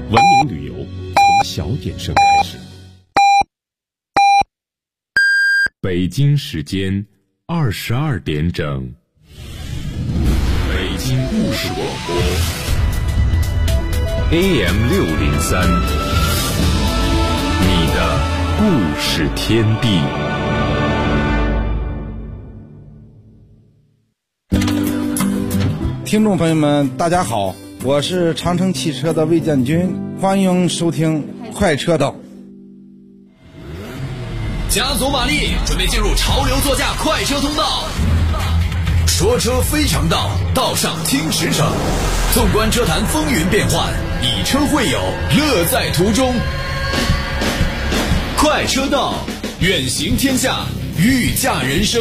文明旅游从小点声开始。北京时间22点整，北京故事广播 AM603，你的故事天地。 听众朋友们大家好，我是长城汽车的魏建军，欢迎收听快车道。 加足马力，准备进入潮流座驾快车通道。说车非常道，道上听驰骋。纵观车坛风云变幻，以车会友，乐在途中。快车道，远行天下，御驾人生。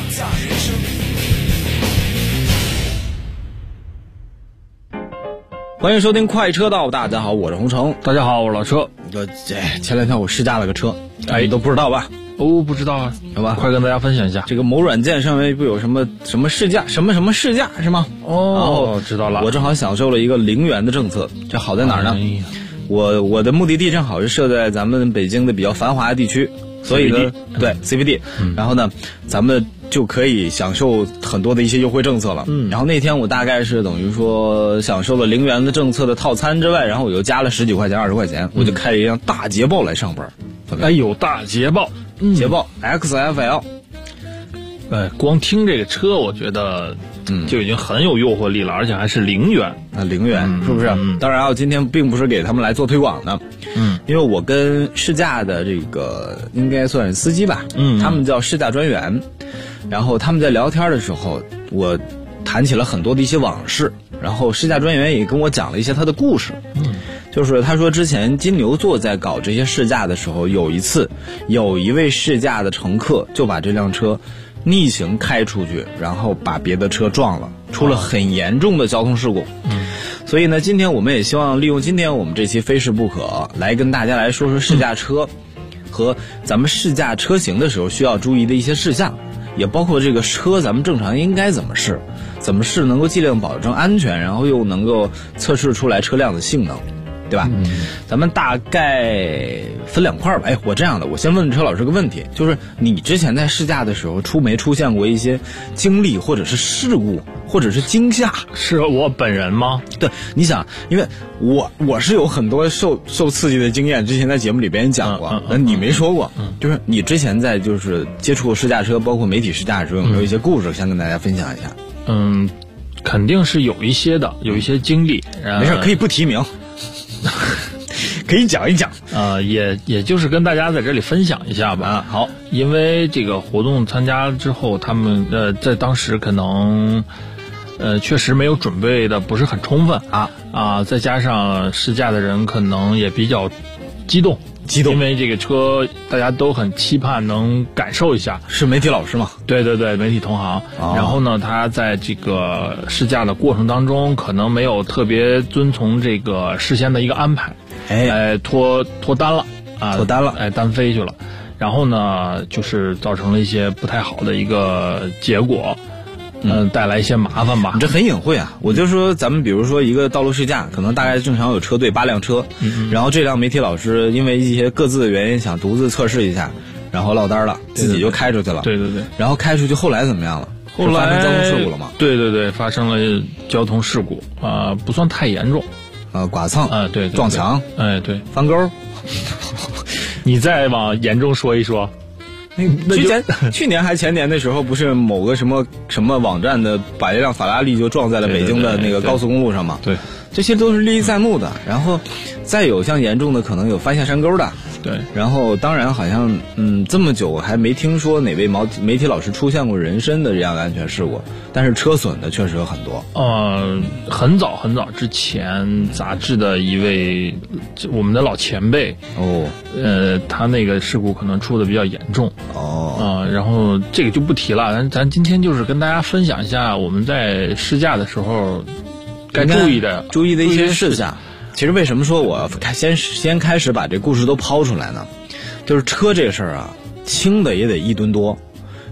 欢迎收听快车道，大家好，我是洪城。 大家好，我是老车。 前两天我试驾了个车，你都不知道吧？ 不知道啊， 好吧， 快跟大家分享一下。 这个某软件上面不有什么试驾，什么试驾是吗？ 哦，知道了。 我正好享受了一个0元的政策，这好在哪儿呢？我的目的地正好是设在咱们北京的比较繁华的地区，所以呢，对 CBD，然后呢，咱们就可以享受很多的一些优惠政策了。然后那天我大概是等于说享受了0元的政策的套餐之外，然后我又加了10几块钱、20块钱，我就开了一辆大捷豹来上班。 哎呦，大捷豹， 捷豹 XFL。 光听这个车，我觉得就已经很有诱惑力了，而且还是0元 ，0元，是不是？当然我今天并不是给他们来做推广的，因为我跟试驾的这个应该算是司机吧，他们叫试驾专员，然后他们在聊天的时候，我谈起了很多的一些往事，然后试驾专员也跟我讲了一些他的故事，就是他说之前金牛座在搞这些试驾的时候，有一次有一位试驾的乘客就把这辆车逆行开出去，然后把别的车撞了，出了很严重的交通事故。所以呢，今天我们也希望利用今天我们这期非试不可，来跟大家来说说试驾车和咱们试驾车型的时候需要注意的一些事项，也包括这个车咱们正常应该怎么试能够尽量保证安全，然后又能够测试出来车辆的性能，对吧？咱们大概分2块吧。我这样的，我先问车老师个问题，就是你之前在试驾的时候没出现过一些经历或者是事故或者是惊吓？ 是我本人吗？ 对，你想，因为我是有很多受刺激的经验，之前在节目里边讲过，你没说过，就是你之前在就是接触试驾车，包括媒体试驾的时候，有没有一些故事想跟大家分享一下？ 肯定是有一些的，有一些经历。 没事，可以不提名。可以讲一讲， 也就是跟大家在这里分享一下吧。 好， 因为这个活动参加之后，他们在当时可能确实没有准备的不是很充分再加上试驾的人可能也比较激动，因为这个车大家都很期盼能感受一下。 是媒体老师吗？对， 媒体同行。然后呢，他在这个试驾的过程当中，可能没有特别遵从这个事先的一个安排，脱单了单飞去了。然后呢，就是造成了一些不太好的一个结果。带来一些麻烦吧。 你这很隐晦啊！我就说咱们比如说一个道路试驾，可能大概正常有车队8辆车，然后这辆媒体老师因为一些各自的原因想独自测试一下，然后落单了，自己就开出去了。 对。 然后开出去后来怎么样了？ 后来发生交通事故了吗？ 对，发生了交通事故不算太严重。 剐蹭对， 撞墙对， 翻沟。 你再往严重说一说。 去年还前年的时候，不是某个什么网站的把一辆法拉利就撞在了北京的那个高速公路上吗？ 对， 这些都是历历在目的。然后再有像严重的，可能有翻下山沟的。 对， 然后当然好像这么久还没听说哪位媒体老师出现过人身的这样的安全事故，但是车损的确实有很多。 很早之前，杂志的一位我们的老前辈他那个事故可能出的比较严重然后这个就不提了。咱今天就是跟大家分享一下我们在试驾的时候该注意的一些事项。其实为什么说我先开始把这故事都抛出来呢？就是车这事儿轻的也得1吨多，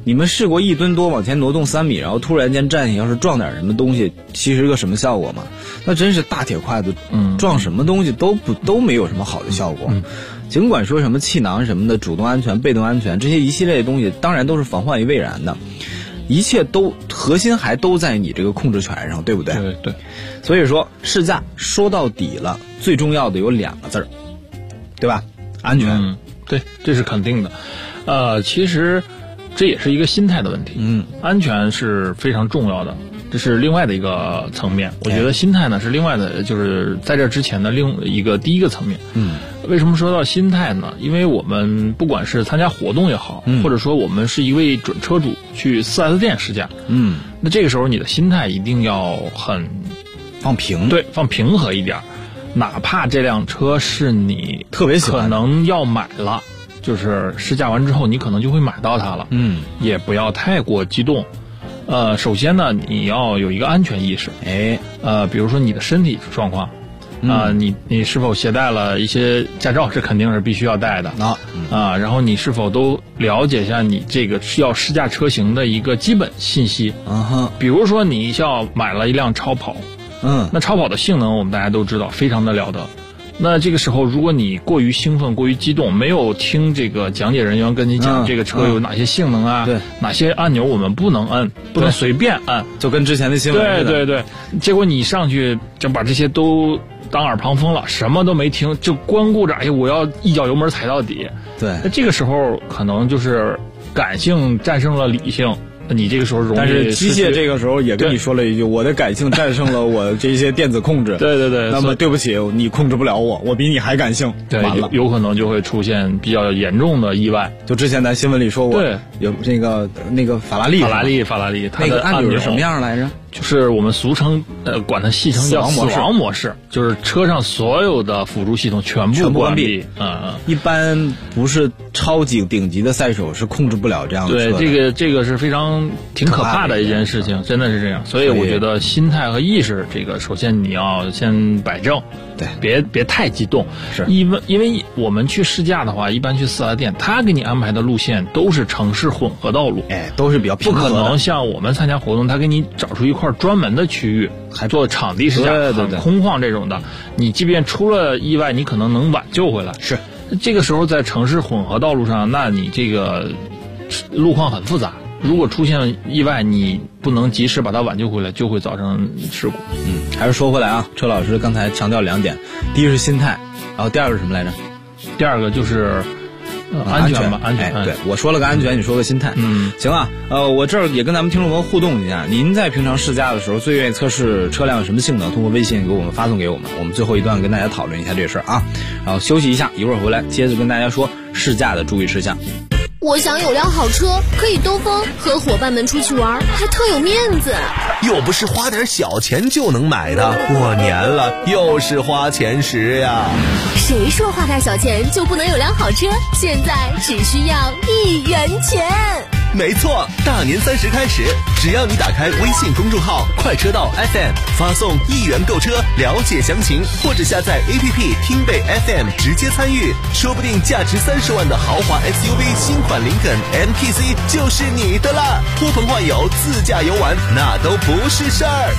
你们试过1吨多往前挪动3米，然后突然间站起要是撞点什么东西，其实个什么效果吗？那真是大铁筷子撞什么东西都没有什么好的效果。尽管说什么气囊什么的，主动安全、被动安全这些一系列的东西，当然都是防患于未然的，一切都核心还都在你这个控制权上，对不对？ 对。 所以说试驾说到底了，最重要的有2个字儿，对吧？安全。 对，这是肯定的。其实这也是一个心态的问题。安全是非常重要的，这是另外的一个层面。我觉得心态呢是另外的，就是在这之前的第一个层面。为什么说到心态呢？因为我们不管是参加活动也好，或者说我们是一位准车主去 4S 店试驾，那这个时候你的心态一定要很放平， 对，放平和一点。哪怕这辆车是你特别喜欢， 可能要买了，就是试驾完之后你可能就会买到它了，也不要太过激动。首先呢，你要有一个安全意识，比如说你的身体状况。你是否携带了一些驾照？这肯定是必须要带的然后你是否都了解一下你这个要试驾车型的一个基本信息？比如说你要买了一辆超跑，那超跑的性能我们大家都知道非常的了得。那这个时候，如果你过于兴奋、过于激动，没有听这个讲解人员跟你讲这个车有哪些性能啊，哪些按钮我们不能按，不能随便按， 就跟之前的新闻似的。 对，结果你上去就把这些都当耳旁风了，什么都没听，就光顾着我要一脚油门踩到底。 对， 那这个时候可能就是感性战胜了理性。你这个时候容易， 但是机械这个时候也跟你说了一句：“我的感性战胜了我这些电子控制。” 对。 那么对不起，你控制不了我比你还感性。 对， 完了， 有可能就会出现比较严重的意外。 就之前咱新闻里说过，有那个法拉利， 它的按钮是什么样来着？ 就是我们俗称管它戏称叫死亡模式，就是车上所有的辅助系统全部关闭。 一般不是超级顶级的赛手是控制不了这样的车的。 对，这个是挺可怕的一件事情，真的是这样。所以我觉得心态和意识，这个首先你要先摆正， 对， 别太激动。 是， 因为我们去试驾的话，一般去4S店，他给你安排的路线都是城市混合道路， 都是比较平和的。 不可能像我们参加活动，他给你找出一块专门的区域，还做场地试驾，很空旷这种的。你即便出了意外，你可能能挽救回来。 是，这个时候在城市混合道路上，那你这个路况很复杂。如果出现意外，你不能及时把它挽救回来，就会造成事故。 还是说回来啊，车老师刚才强调2点，第一是心态，然后第二个是什么来着？ 第二个就是安全吧，安全。 对，我说了个安全，你说个心态。行啊，我这儿也跟咱们听众朋友互动一下，您在平常试驾的时候最愿意测试车辆什么性能？通过微信给我们发送给我们，我们最后一段跟大家讨论一下这事儿啊。然后休息一下，一会儿回来接着跟大家说试驾的注意事项。 我想有辆好车，可以兜风，和伙伴们出去玩，还特有面子。 又不是花点小钱就能买的，过年了又是花钱时呀。 谁说花点小钱就不能有辆好车？现在只需要1元钱。 没错，大年30开始，只要你打开微信公众号快车道 FM， 发送1元购车了解详情，或者下载 APP 听贝 FM 直接参与，说不定价值30万的豪华 SUV 新款林肯 MPC 就是你的啦！呼朋唤友自驾游玩那都不是事儿。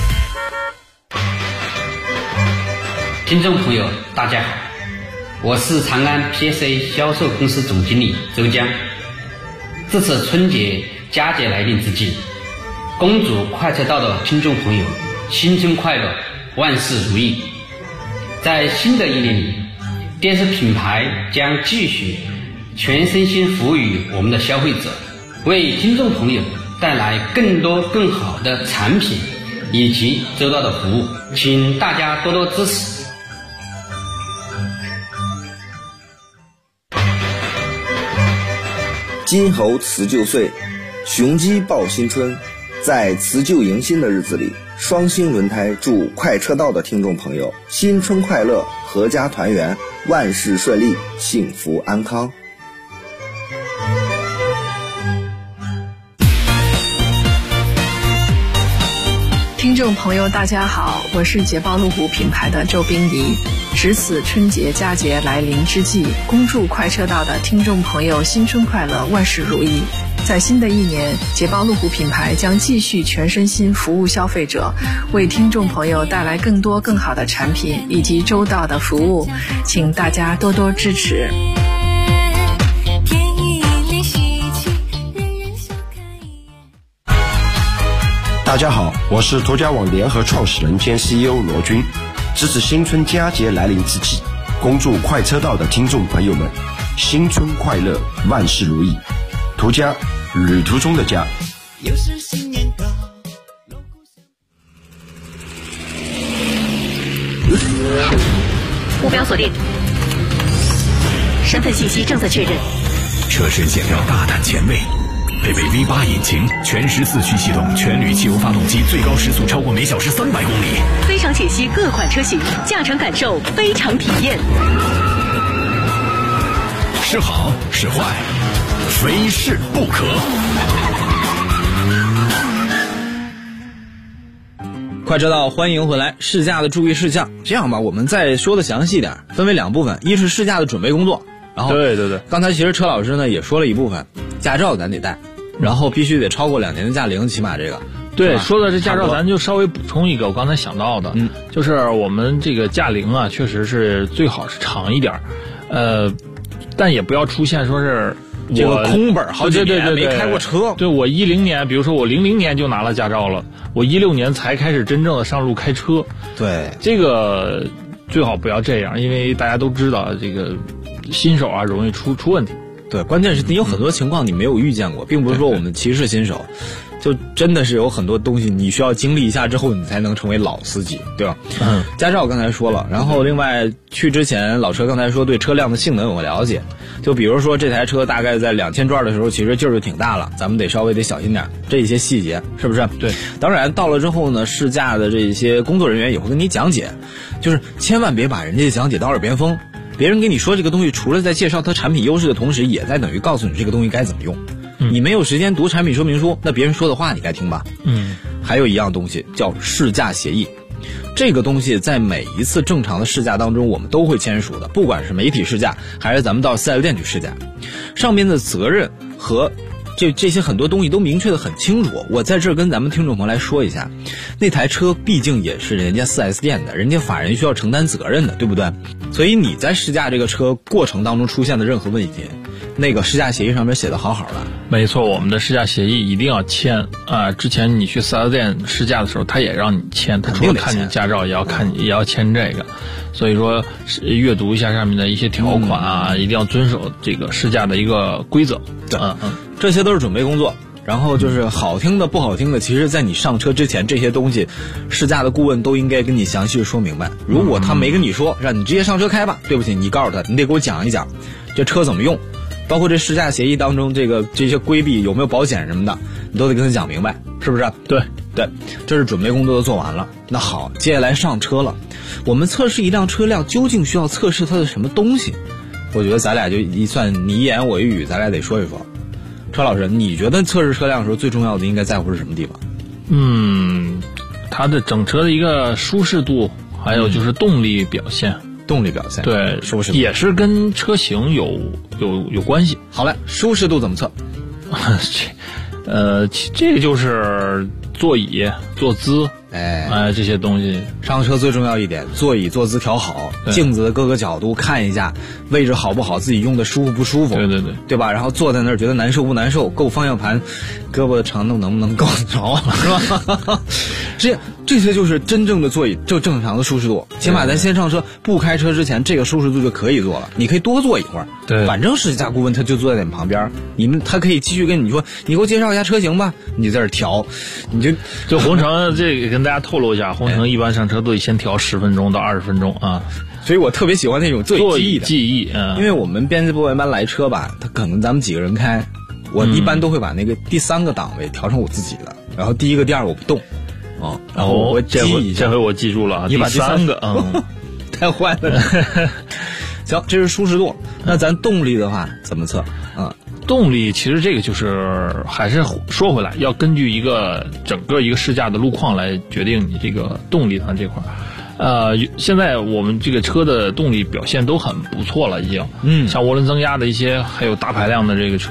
听众朋友大家好，我是长安 PSA 销售公司总经理周江。这次春节佳节来临之际，恭祝快车道的听众朋友新春快乐，万事如意。在新的一年里，电视品牌将继续全身心服务于我们的消费者，为听众朋友带来更多更好的产品以及周到的服务，请大家多多支持。 金猴辞旧岁，雄鸡报新春。在辞旧迎新的日子里，双星轮胎祝快车道的听众朋友新春快乐，阖家团圆，万事顺利，幸福安康。 听众朋友大家好，我是捷豹路虎品牌的周冰怡。值此春节佳节来临之际，恭祝快车道的听众朋友新春快乐，万事如意。 在新的一年，捷豹路虎品牌将继续全身心服务消费者，为听众朋友带来更多更好的产品以及周到的服务，请大家多多支持。 大家好，我是途家网联合创始人兼 CEO 罗军。值此新春佳节来临之际，恭祝快车道的听众朋友们新春快乐，万事如意。途家，旅途中的家。又是新年到， 目标锁定，身份信息正在确认。 车身线条大胆前卫，配备 V8 引擎，全时4驱系统，全铝汽油发动机，最高时速超过每小时300公里。 非常解析各款车型，驾乘感受非常体验。 是好是坏，非试不可。 快车道，欢迎回来。试驾的注意事项，这样吧，我们再说的详细点，分为2部分。一是试驾的准备工作，然后对， 刚才其实车老师呢也说了一部分，驾照咱得带，然后必须得超过2年的驾龄，起码这个。 对，说到这驾照，咱就稍微补充一个我刚才想到的，就是我们这个驾龄啊，确实是最好是长一点，但也不要出现说是这个空本好几年没开过车。 对，我10年，比如说我00年就拿了驾照了，我16年才开始真正的上路开车。 对， 这个最好不要这样，因为大家都知道这个新手啊容易出问题。 对，关键是你有很多情况你没有遇见过，并不是说我们歧视新手，就真的是有很多东西你需要经历一下之后你才能成为老司机，对吧？驾照刚才说了，然后另外去之前老车刚才说对车辆的性能有个了解，就比如说这台车大概在2000转的时候其实劲儿就挺大了，咱们得稍微得小心点这一些细节，是不是？ 对， 当然到了之后呢，试驾的这些工作人员也会跟你讲解，就是千万别把人家讲解当耳边风，别人跟你说这个东西除了在介绍它产品优势的同时，也在等于告诉你这个东西该怎么用。你没有时间读产品说明书，那别人说的话你该听吧。还有一样东西叫试驾协议，这个东西在每一次正常的试驾当中我们都会签署的，不管是媒体试驾还是咱们到4S店去试驾，上面的责任和这些很多东西都明确的很清楚。我在这儿跟咱们听众朋友来说一下，那台车毕竟也是人家 4S 店的，人家法人需要承担责任的，对不对？所以你在试驾这个车过程当中出现的任何问题，那个试驾协议上面写的好好的。 没错，我们的试驾协议一定要签啊！之前你去4S店试驾的时候，他也让你签，他除了看你驾照，也要签这个。所以说，阅读一下上面的一些条款啊，一定要遵守这个试驾的一个规则。 对，这些都是准备工作。然后就是好听的不好听的，其实在你上车之前，这些东西试驾的顾问都应该跟你详细说明白。如果他没跟你说，让你直接上车开吧，对不起，你告诉他，你得给我讲一讲这车怎么用，包括这试驾协议当中这些规避有没有保险什么的，你都得跟他讲明白，是不是？ 对， 这是准备工作都做完了。那好，接下来上车了。我们测试一辆车辆究竟需要测试它的什么东西？我觉得咱俩就你一言我一语，咱俩得说一说。车老师，你觉得测试车辆的时候最重要的应该在乎是什么地方？ 它的整车的一个舒适度，还有就是动力表现。对， 舒适度也是跟车型有关系。 好嘞，舒适度怎么测？ 这个就是座椅、坐姿，这些东西。 上车最重要一点，座椅坐姿调好，镜子的各个角度看一下，位置好不好，自己用的舒服不舒服，对吧？然后坐在那儿觉得难受不难受，够方向盘，胳膊的长度能不能够得着，是吧？这些就是真正的座椅就正常的舒适度。起码咱先上车，不开车之前，这个舒适度就可以做了。你可以多坐一会儿， 对， 反正试驾顾问他就坐在你旁边，他可以继续跟你说，你给我介绍一下车型吧，你在这调，你就红城这个跟大家透露一下，红城一般上车都得先调10分钟到20分钟啊。 所以我特别喜欢那种座椅记忆， 因为我们编辑部一般来车吧，他可能咱们几个人开，我一般都会把那个第3个档位调成我自己的，然后第1个、第2个我不动。然后我记一下， 这回我记住了， 你把第3个， 太坏了。行，这是舒适度。那咱动力的话怎么测？ 动力其实这个就是还是说回来，要根据整个一个试驾的路况来决定你这个动力它这块。现在我们这个车的动力表现都很不错了，已经。像涡轮增压的一些，还有大排量的这个车，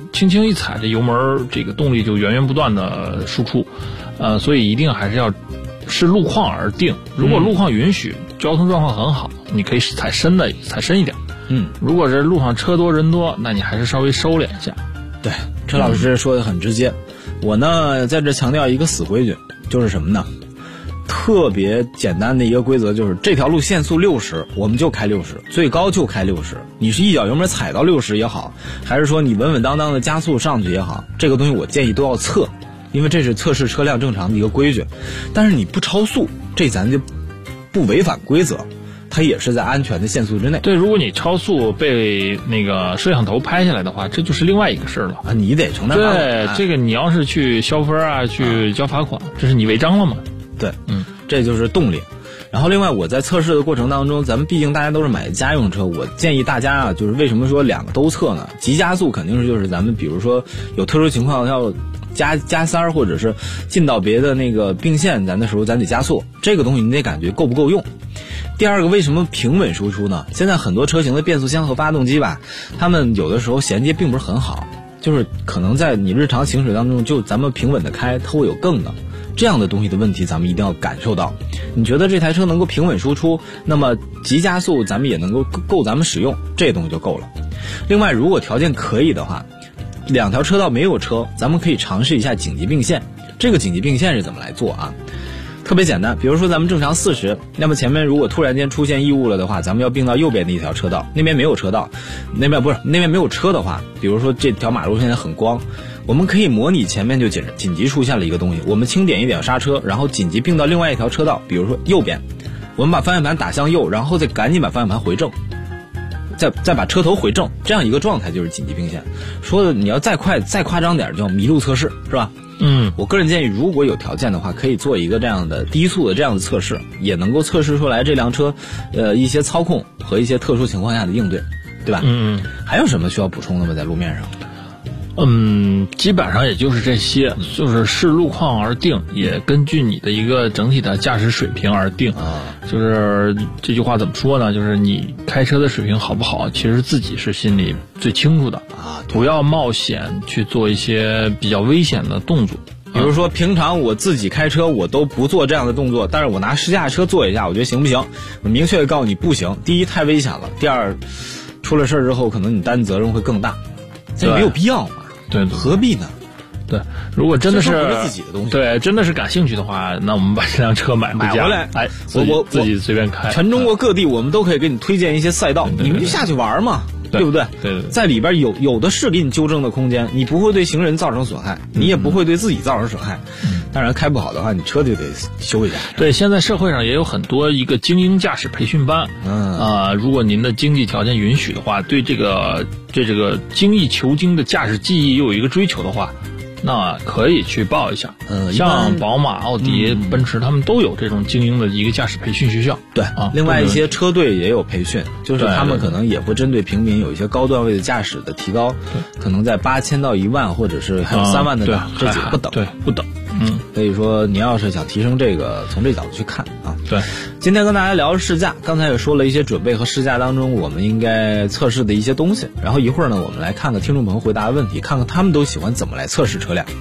轻轻一踩这油门，这个动力就源源不断的输出，所以一定还是要视路况而定。如果路况允许，交通状况很好，你可以踩深一点。如果是路上车多人多，那你还是稍微收敛一下。 对，车老师说的很直接。我呢在这强调一个死规矩，就是什么呢？特别简单的一个规则，就是这条路限速60，我们就开60，最高就开60。你是一脚油门踩到60也好，还是说你稳稳当当的加速上去也好，这个东西我建议都要测，因为这是测试车辆正常的一个规矩。但是你不超速，这咱就不违反规则，它也是在安全的限速之内。 对，如果你超速被那个摄像头拍下来的话，这就是另外一个事儿了啊，你得承担罚款。 对，这个你要是去消分啊，去交罚款，这是你违章了嘛？ 对，这就是动力。然后另外我在测试的过程当中，咱们毕竟大家都是买家用车，我建议大家啊，就是为什么说2个都测呢？急加速肯定是就是咱们比如说有特殊情况要加塞或者是进到别的那个并线，咱的时候咱得加速，这个东西你得感觉够不够用。第二个，为什么平稳输出呢？现在很多车型的变速箱和发动机吧，他们有的时候衔接并不是很好，就是可能在你日常行驶当中，就咱们平稳的开，它会有更的这样的东西的问题，咱们一定要感受到。你觉得这台车能够平稳输出，那么急加速咱们也能够咱们使用，这东西就够了。另外，如果条件可以的话，2条车道没有车，咱们可以尝试一下紧急并线。这个紧急并线是怎么来做啊？特别简单，比如说咱们正常40，那么前面如果突然间出现异物了的话，咱们要并到右边的一条车道，那边没有车道，那边没有车的话，比如说这条马路现在很光，我们可以模拟前面就紧急出现了一个东西，我们轻点一点刹车，然后紧急并到另外一条车道，比如说右边，我们把方向盘打向右，然后再赶紧把方向盘回正，再把车头回正，这样一个状态就是紧急并线。说的你要再快再夸张点，叫麋鹿测试，是吧？我个人建议，如果有条件的话，可以做一个这样的低速的这样的测试，也能够测试出来这辆车一些操控和一些特殊情况下的应对，对吧？还有什么需要补充的吗？在路面上？ 基本上也就是这些，就是视路况而定，也根据你的一个整体的驾驶水平而定。就是这句话怎么说呢？就是你开车的水平好不好，其实自己是心里最清楚的啊。不要冒险去做一些比较危险的动作。 比如说平常我自己开车我都不做这样的动作，但是我拿试驾车做一下，我觉得行不行？我明确的告诉你不行。第一，太危险了；第二，出了事儿之后可能你担责任会更大，这没有必要嘛。对，何必呢？ 对，如果真的是自己的东西， 对，真的是感兴趣的话，那我们把这辆车买回来， 哎，我自己随便开。 全中国各地我们都可以给你推荐一些赛道，你们就下去玩嘛，对不对？ 对， 在里边有的是给你纠正的空间，你不会对行人造成损害，你也不会对自己造成损害。当然，开不好的话，你车就得修一下。 对，现在社会上也有很多一个精英驾驶培训班，如果您的经济条件允许的话，对这个精益求精的驾驶技艺又有一个追求的话，那可以去报一下。像宝马、奥迪、奔驰，他们都有这种精英的一个驾驶培训学校。 对啊，另外一些车队也有培训，就是他们可能也会针对平民有一些高段位的驾驶的提高，可能在8000到1万，或者是还有3万的这几个不等。 对，不等。 所以说你要是想提升这个，从这角度去看啊。 对， 今天跟大家聊试驾，刚才也说了一些准备和试驾当中我们应该测试的一些东西，然后一会儿呢，我们来看看听众朋友回答的问题，看看他们都喜欢怎么来测试车辆。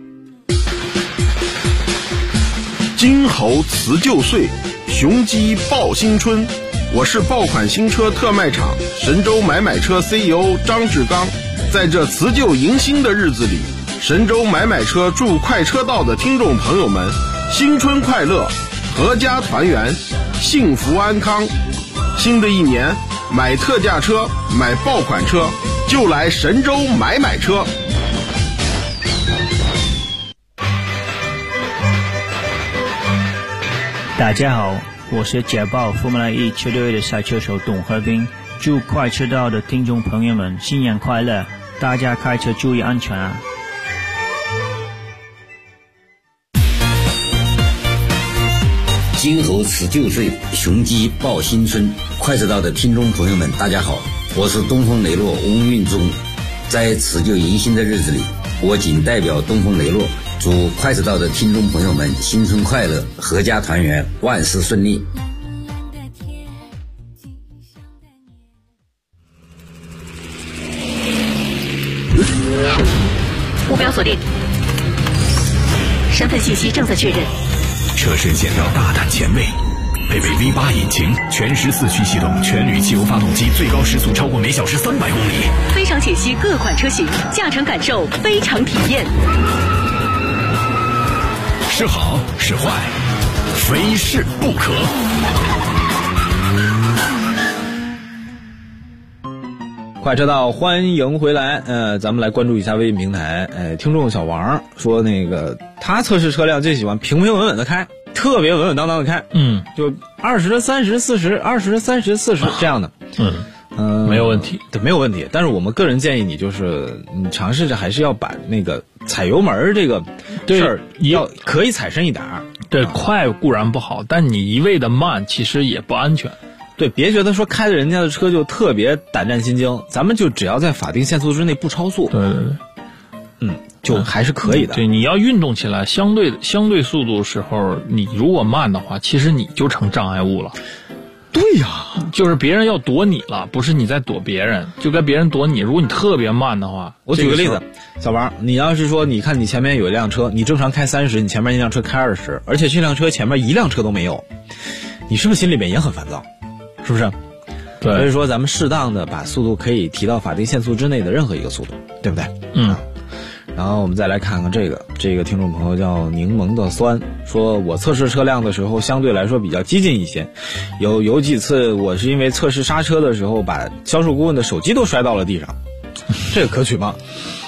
金猴辞旧岁，雄鸡报新春。我是爆款新车特卖场神州买车 CEO 张志刚，在这辞旧迎新的日子里，神州买车祝快车道的听众朋友们新春快乐，阖家团圆，幸福安康。新的一年，买特价车，买爆款车，就来神州买车。 大家好，我是捷豹Formula E 车队的赛车手董和斌，祝快车道的听众朋友们新年快乐，大家开车注意安全啊！ 金猴辞旧岁，雄鸡报新春。快车道的听众朋友们，大家好，我是东风雷诺翁运忠。在辞旧迎新的日子里，我仅代表东风雷诺，祝快车道的听众朋友们新春快乐，阖家团圆，万事顺利。 目标锁定，身份信息正在确认。 车身线条大胆前卫，配备 V8 引擎，全时4驱系统，全铝汽油发动机，最高时速超过每小时300公里。 非常解析各款车型，驾乘感受非常体验。 是好是坏，非试不可。 快车道，欢迎回来。咱们来关注一下微信平台。听众小王说，那个他测试车辆最喜欢平平稳稳的开，特别稳稳当当的开。就20、30、40、20、30、40这样的。 没有问题， 对，没有问题。但是我们个人建议你，就是你尝试着还是要把那个踩油门这个事儿要可以踩深一点儿。 对，快固然不好，但你一味的慢其实也不安全。 对，别觉得说开着人家的车就特别胆战心惊，咱们就只要在法定限速之内不超速。 对， 就还是可以的。 对，你要运动起来，相对速度的时候，你如果慢的话，其实你就成障碍物了。 对呀， 就是别人要躲你了，不是你在躲别人，就该别人躲你。如果你特别慢的话， 我举个例子，小王，你要是说你看你前面有一辆车，你正常开30，你前面一辆车开20，而且这辆车前面一辆车都没有，你是不是心里面也很烦躁？是不是？ 对， 所以说咱们适当的把速度可以提到法定限速之内的任何一个速度，对不对？然后我们再来看看这个听众朋友叫柠檬的酸，说我测试车辆的时候相对来说比较激进一些，有几次我是因为测试刹车的时候把销售顾问的手机都摔到了地上，这个可取吗？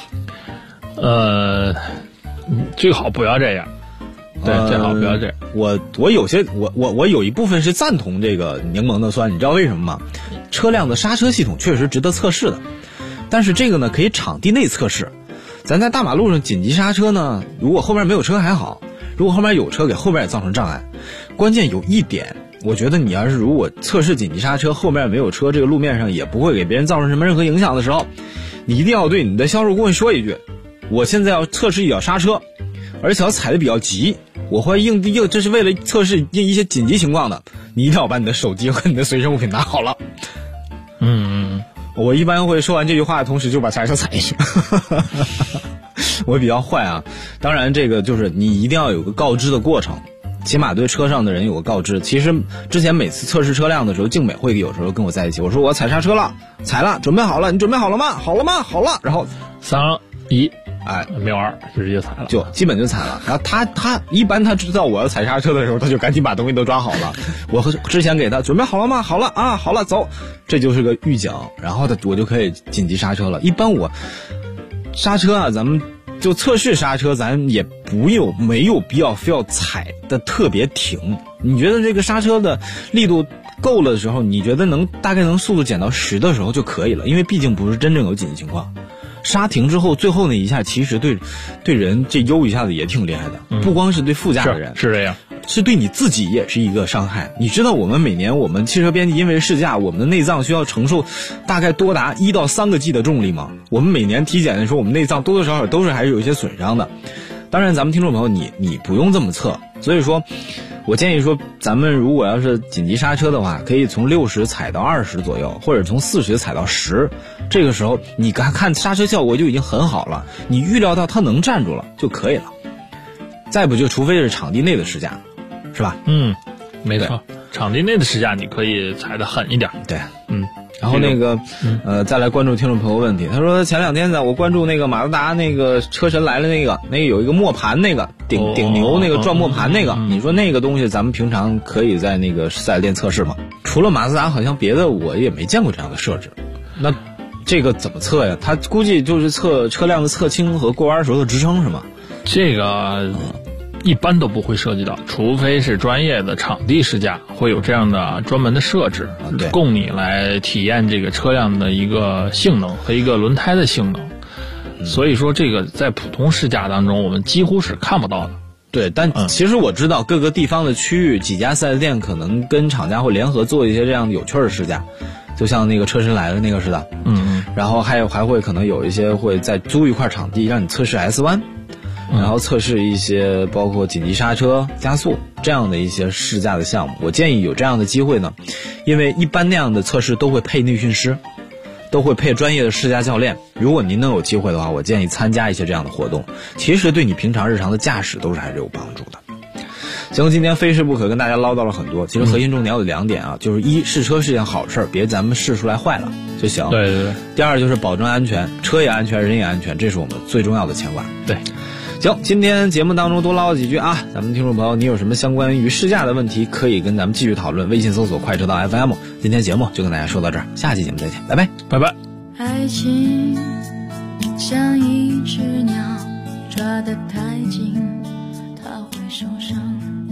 最好不要这样。对，最好不要这样。 我有些我有一部分是赞同这个柠檬的酸，你知道为什么吗？车辆的刹车系统确实值得测试的，但是这个呢可以场地内测试。咱在大马路上紧急刹车呢，如果后面没有车还好，如果后面有车给后面也造成障碍。关键有一点，我觉得你要是如果测试紧急刹车，后面没有车，这个路面上也不会给别人造成什么任何影响的时候，你一定要对你的销售顾问说一句，我现在要测试一脚刹车，而且要踩得比较急，我会这是为了测试一些紧急情况的，你一定要把你的手机和你的随身物品拿好了。我一般会说完这句话的同时就把刹车踩下去。我比较坏啊，当然这个就是你一定要有个告知的过程，起码对车上的人有个告知。其实之前每次测试车辆的时候，静美会有时候跟我在一起，我说我踩刹车了，踩了，准备好了，你准备好了吗？好了吗？好了，然后 3、1，没玩，就直接踩了， 就基本就踩了。然后他一般他知道我要踩刹车的时候，他就赶紧把东西都抓好了。我之前给他准备好了吗？好了啊，好了，走，这就是个预警，然后我就可以紧急刹车了。一般我刹车啊，咱们就测试刹车，咱也没有必要非要踩的特别停。你觉得这个刹车的力度够了的时候，你觉得大概能速度减到10的时候就可以了，因为毕竟不是真正有紧急情况。刹停之后，最后那一下其实对人这悠一下子也挺厉害的，不光是对副驾的人， 是这样， 是对你自己也是一个伤害。你知道我们每年我们汽车编辑因为试驾，我们的内脏需要承受大概多达1到3个 G 的重力吗？我们每年体检的时候，我们内脏多多少少都是还是有一些损伤的。当然咱们听众朋友你不用这么测，所以说我建议说，咱们如果要是紧急刹车的话，可以从60踩到20左右，或者从40踩到10。这个时候你看刹车效果就已经很好了，你预料到它能站住了就可以了。再不就除非是场地内的试驾，是吧？ 没错，场地内的试驾你可以踩得狠一点。 对，然后那个再来关注听众朋友问题，他说前2天我关注那个马自达那个车神来了那个有一个磨盘那个顶牛那个转磨盘那个，你说那个东西咱们平常可以在那个4S店测试吗？除了马自达好像别的我也没见过这样的设置。那这个怎么测呀？它估计就是测车辆的侧倾和过弯时候的支撑是吗？ 这个一般都不会涉及到，除非是专业的场地试驾会有这样的专门的设置，供你来体验这个车辆的一个性能和一个轮胎的性能。所以说这个在普通试驾当中我们几乎是看不到的。 对，但其实我知道各个地方的区域几家4S店可能跟厂家会联合做一些这样有趣的试驾，就像那个车神来了那个似的。然后还会可能有一些会再租一块场地让你测试 S 弯，然后测试一些包括紧急刹车、加速这样的一些试驾的项目。我建议有这样的机会呢，因为一般那样的测试都会配内训师， 都会配专业的试驾教练。如果您能有机会的话，我建议参加一些这样的活动，其实对你平常日常的驾驶都是还是有帮助的。行，今天非试不可跟大家唠叨了很多，其实核心重点有2点啊，就是一，试车是件好事，别咱们试出来坏了就行。 对对对。 第二就是保证安全，车也安全，人也安全，这是我们最重要的牵挂。 对。 行，今天节目当中多唠几句啊，咱们听众朋友，你有什么相关于试驾的问题，可以跟咱们继续讨论，微信搜索快车道 FM。今天节目就跟大家说到这儿，下期节目再见，拜拜， 拜拜。 爱情像一只鸟，抓得太紧，它会受伤。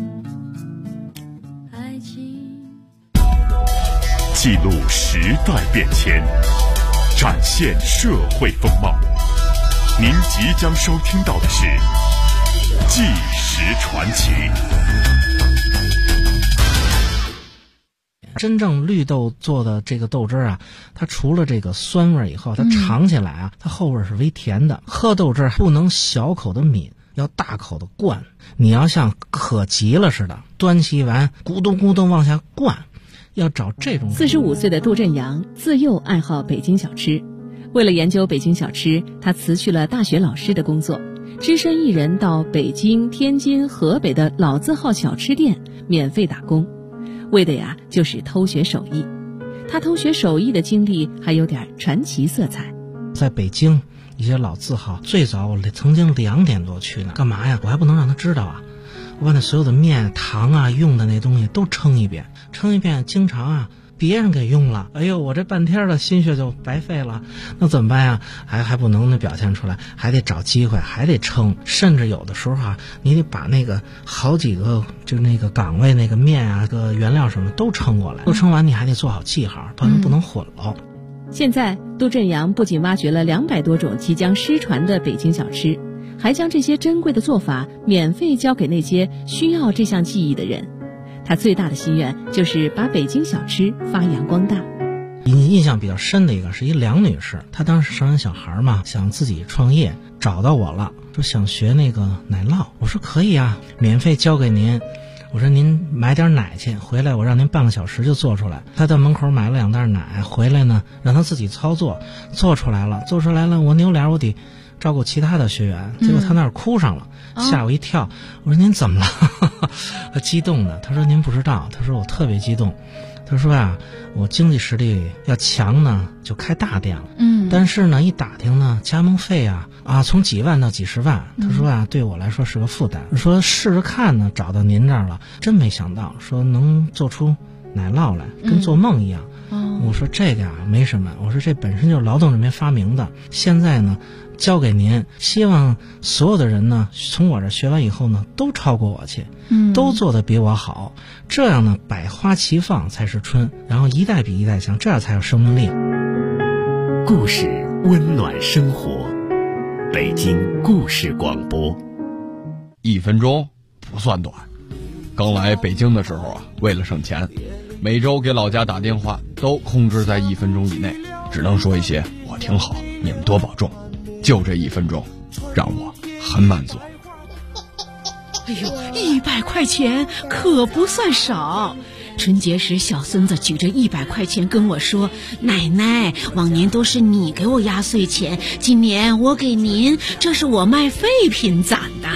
爱情记录时代变迁，展现社会风貌。您即将收听到的是《纪实传奇》。 真正绿豆做的这个豆汁啊，它除了这个酸味以后，它尝起来啊，它后味是微甜的。喝豆汁不能小口的抿，要大口的灌。你要像渴急了似的，端起碗咕咚咕咚往下灌，要找这种。 45岁的杜振阳自幼爱好北京小吃。为了研究北京小吃，他辞去了大学老师的工作，只身一人到北京、天津、河北的老字号小吃店免费打工，为的呀就是偷学手艺。他偷学手艺的经历还有点传奇色彩。 在北京一些老字号，最早我曾经2点多去呢，干嘛呀？我还不能让他知道啊！我把那所有的面、糖啊、用的那东西都称一遍，经常啊别人给用了，哎呦，我这半天的心血就白费了，那怎么办呀？还不能表现出来，还得找机会，还得称，甚至有的时候啊，你得把那个好几个就那个岗位那个面啊、个原料什么都称过来，都称完你还得做好记号，不能混了。 现在杜振阳不仅挖掘了200多种即将失传的北京小吃，还将这些珍贵的做法免费交给那些需要这项技艺的人。他最大的心愿就是把北京小吃发扬光大。 印象比较深的一个是一梁女士，她当时生完小孩嘛，想自己创业，找到我了，说想学那个奶酪。我说可以啊，免费教给您。我说您买点奶去，回来我让您半个小时就做出来。她在门口买了2袋奶，回来呢让她自己操作，做出来了，我扭脸我得照顾其他的学员，结果他那儿哭上了，吓我一跳。我说您怎么了？他激动的，他说您不知道，他说我特别激动，他说啊，我经济实力要强呢，就开大店了。但是呢，一打听呢，加盟费啊从几万到几十万，他说啊，对我来说是个负担。说试着看呢，找到您这儿了，真没想到，说能做出奶酪来，跟做梦一样。我说这个啊没什么，我说这本身就是劳动人民发明的，现在呢交给您，希望所有的人呢从我这学完以后呢都超过我去，都做得比我好，这样呢百花齐放才是春，然后一代比一代强，这样才有生命力。 故事温暖生活，北京故事广播。 1分钟不算短，刚来北京的时候啊，为了省钱，每周给老家打电话都控制在1分钟以内，只能说一些我挺好，你们多保重，就这1分钟让我很满足。 哎呦，100块钱可不算少。春节时小孙子举着100块钱跟我说，奶奶，往年都是你给我压岁钱，今年我给您，这是我卖废品攒的。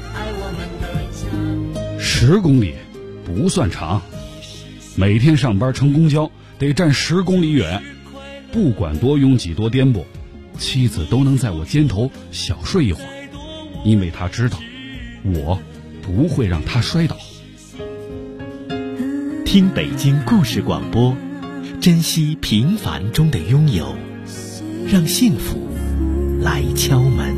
10公里不算长，每天上班乘公交得站10公里远，不管多拥挤多颠簸，妻子都能在我肩头小睡一会儿，因为她知道我不会让她摔倒。 听北京故事广播，珍惜平凡中的拥有，让幸福来敲门。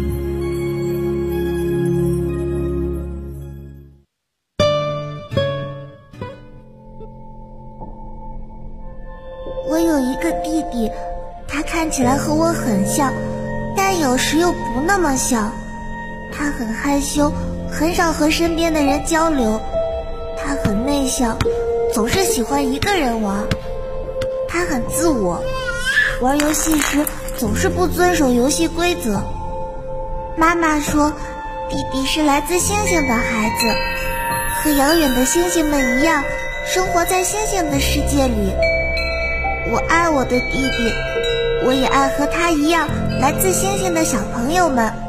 我有一个弟弟，他看起来和我很像，但有时又不那么像。他很害羞，很少和身边的人交流。他很内向，总是喜欢一个人玩。他很自我，玩游戏时总是不遵守游戏规则。妈妈说，弟弟是来自星星的孩子，和遥远的星星们一样，生活在星星的世界里。我爱我的弟弟， 我也爱和他一样来自星星的小朋友们。